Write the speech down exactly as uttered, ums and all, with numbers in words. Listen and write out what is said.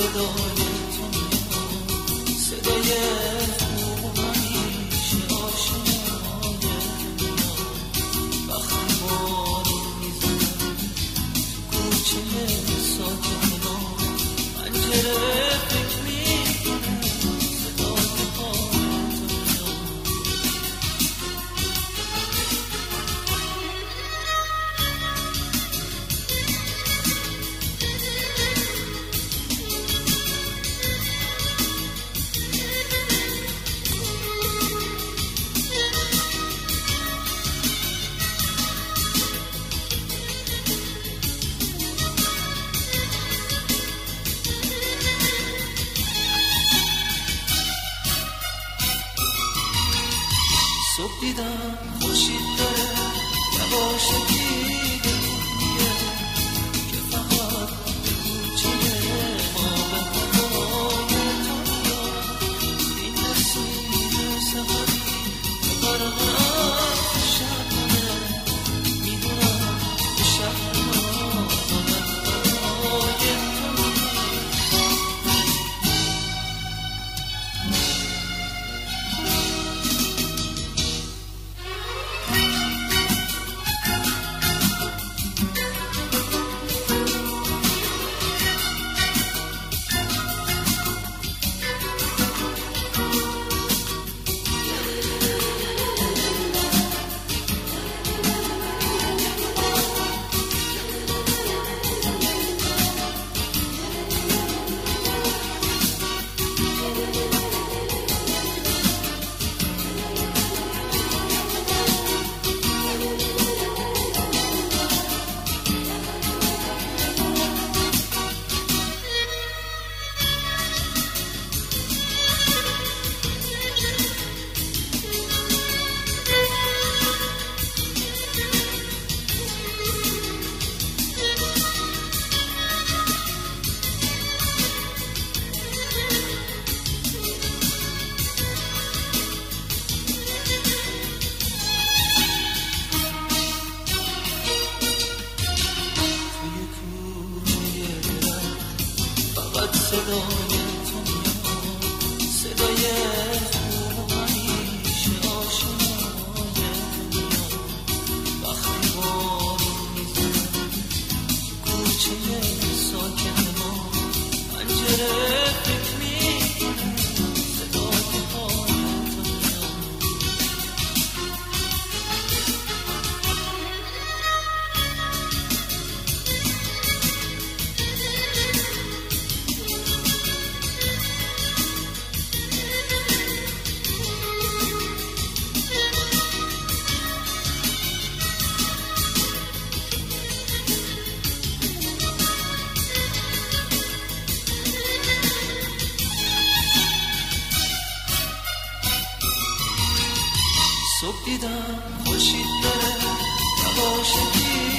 صدای تو میاد، صدای خوب همیشه آشنای میاد. وقتی بارون میزنه تو کوچه ساکن ما، پنجره فکر میکنه صدای پای تو میاد. صبح دیدم خورشید داره یواشکی به میگه که فقط به کوچه ما به هوای تو میاد. این نسیم سفری به غرق عطر شبنمه، میدونم به شهر ما فقط برای تو میاد. صدای تو میاد، صدای خوب همیشه آشنای میاد. وقتی بارون میزنه تو کوچه ساکن ما، پنجره فکر میکنه صدای پای تو میاد. صبح دیدم خورشید داره یواشکی